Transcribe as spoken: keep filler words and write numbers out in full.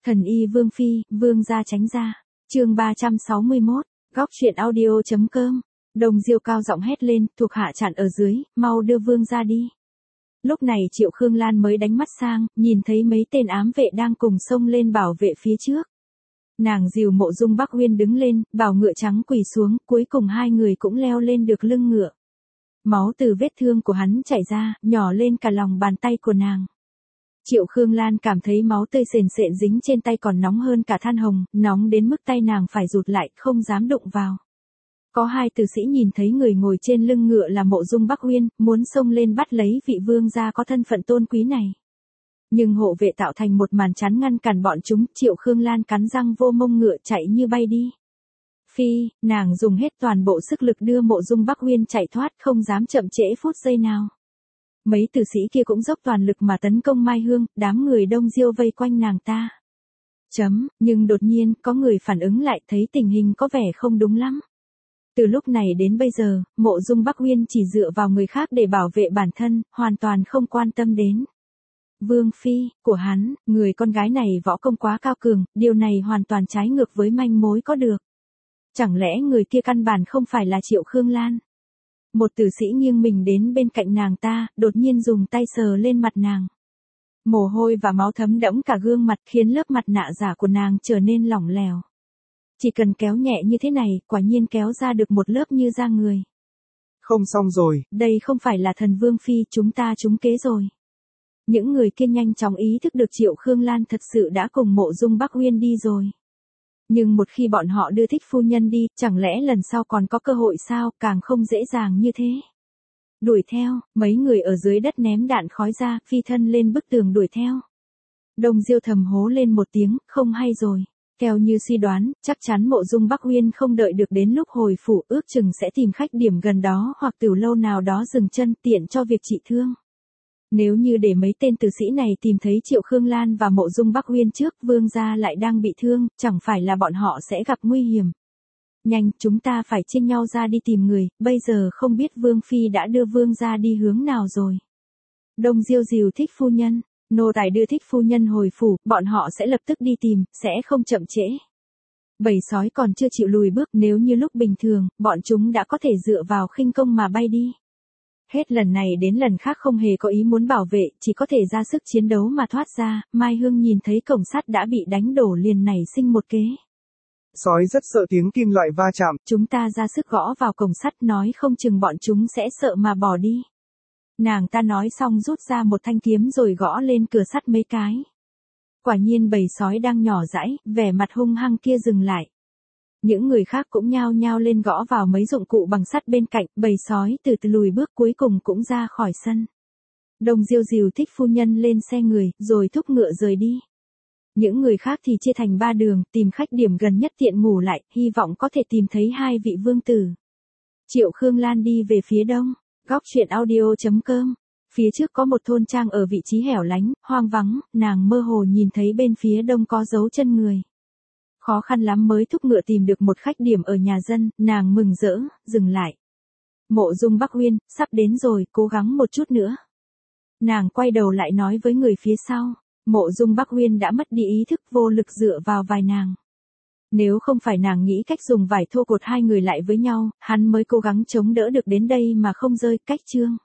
Thần y Vương Phi, Vương gia tránh ra. Chương ba trăm sáu mươi mốt, góc truyện audio chấm com. Đồng Diêu cao giọng hét lên, thuộc hạ chặn ở dưới, mau đưa Vương gia đi. Lúc này Triệu Khương Lan mới đánh mắt sang, nhìn thấy mấy tên ám vệ đang cùng xông lên bảo vệ phía trước. Nàng dìu Mộ Dung Bắc Uyên đứng lên, bảo ngựa trắng quỳ xuống, cuối cùng hai người cũng leo lên được lưng ngựa. Máu từ vết thương của hắn chảy ra, nhỏ lên cả lòng bàn tay của nàng. Triệu Khương Lan cảm thấy máu tươi sền sệt dính trên tay còn nóng hơn cả than hồng, nóng đến mức tay nàng phải rụt lại, không dám đụng vào. Có hai tử sĩ nhìn thấy người ngồi trên lưng ngựa là Mộ Dung Bắc Uyên, muốn xông lên bắt lấy vị vương gia có thân phận tôn quý này. Nhưng hộ vệ tạo thành một màn chắn ngăn cản bọn chúng, Triệu Khương Lan cắn răng vô mông ngựa chạy như bay đi. Phi, nàng dùng hết toàn bộ sức lực đưa Mộ Dung Bắc Uyên chạy thoát, không dám chậm trễ phút giây nào. Mấy tử sĩ kia cũng dốc toàn lực mà tấn công Mai Hương, đám người Đông Diêu vây quanh nàng ta. Chấm, nhưng đột nhiên, có người phản ứng lại thấy tình hình có vẻ không đúng lắm. Từ lúc này đến bây giờ, Mộ Dung Bắc Uyên chỉ dựa vào người khác để bảo vệ bản thân, hoàn toàn không quan tâm đến Vương Phi của hắn, người con gái này võ công quá cao cường, điều này hoàn toàn trái ngược với manh mối có được. Chẳng lẽ người kia căn bản không phải là Triệu Khương Lan? Một tử sĩ nghiêng mình đến bên cạnh nàng ta, đột nhiên dùng tay sờ lên mặt nàng. Mồ hôi và máu thấm đẫm cả gương mặt khiến lớp mặt nạ giả của nàng trở nên lỏng lẻo. Chỉ cần kéo nhẹ như thế này, quả nhiên kéo ra được một lớp như da người. Không xong rồi. Đây không phải là thần Vương Phi, chúng ta trúng kế rồi. Những người kia nhanh chóng ý thức được Triệu Khương Lan thật sự đã cùng Mộ Dung Bắc Uyên đi rồi. Nhưng một khi bọn họ đưa thích phu nhân đi, chẳng lẽ lần sau còn có cơ hội sao, càng không dễ dàng như thế. Đuổi theo, mấy người ở dưới đất ném đạn khói ra, phi thân lên bức tường đuổi theo. Đông Diêu thầm hố lên một tiếng, không hay rồi. Theo như suy đoán, chắc chắn Mộ Dung Bắc Uyên không đợi được đến lúc hồi phủ, ước chừng sẽ tìm khách điểm gần đó hoặc tiểu lâu nào đó dừng chân tiện cho việc trị thương. Nếu như để mấy tên tử sĩ này tìm thấy Triệu Khương Lan và Mộ Dung Bắc Uyên trước, vương gia lại đang bị thương, chẳng phải là bọn họ sẽ gặp nguy hiểm. Nhanh, chúng ta phải chia nhau ra đi tìm người, bây giờ không biết Vương Phi đã đưa vương gia đi hướng nào rồi. Đông Diêu dìu thích phu nhân, nô tài đưa thích phu nhân hồi phủ, bọn họ sẽ lập tức đi tìm, sẽ không chậm trễ. Bầy sói còn chưa chịu lùi bước, nếu như lúc bình thường, bọn chúng đã có thể dựa vào khinh công mà bay đi. Hết lần này đến lần khác không hề có ý muốn bảo vệ, chỉ có thể ra sức chiến đấu mà thoát ra. Mai Hương nhìn thấy cổng sắt đã bị đánh đổ liền nảy sinh một kế. Sói rất sợ tiếng kim loại va chạm. Chúng ta ra sức gõ vào cổng sắt, nói không chừng bọn chúng sẽ sợ mà bỏ đi. Nàng ta nói xong rút ra một thanh kiếm rồi gõ lên cửa sắt mấy cái. Quả nhiên bầy sói đang nhỏ dãi, vẻ mặt hung hăng kia dừng lại. Những người khác cũng nhao nhao lên gõ vào mấy dụng cụ bằng sắt bên cạnh, bầy sói từ từ lùi bước cuối cùng cũng ra khỏi sân. Đông Diêu dìu thích phu nhân lên xe người, rồi thúc ngựa rời đi. Những người khác thì chia thành ba đường, tìm khách điểm gần nhất tiện ngủ lại, hy vọng có thể tìm thấy hai vị vương tử. Triệu Khương Lan đi về phía đông, góc truyện audio chấm com. Phía trước có một thôn trang ở vị trí hẻo lánh, hoang vắng, nàng mơ hồ nhìn thấy bên phía đông có dấu chân người. Khó khăn lắm mới thúc ngựa tìm được một khách điểm ở nhà dân, nàng mừng rỡ, dừng lại. Mộ Dung Bắc Uyên, sắp đến rồi, cố gắng một chút nữa. Nàng quay đầu lại nói với người phía sau, Mộ Dung Bắc Uyên đã mất đi ý thức, vô lực dựa vào vai nàng. Nếu không phải nàng nghĩ cách dùng vải thô cột hai người lại với nhau, hắn mới cố gắng chống đỡ được đến đây mà không rơi. Cách chương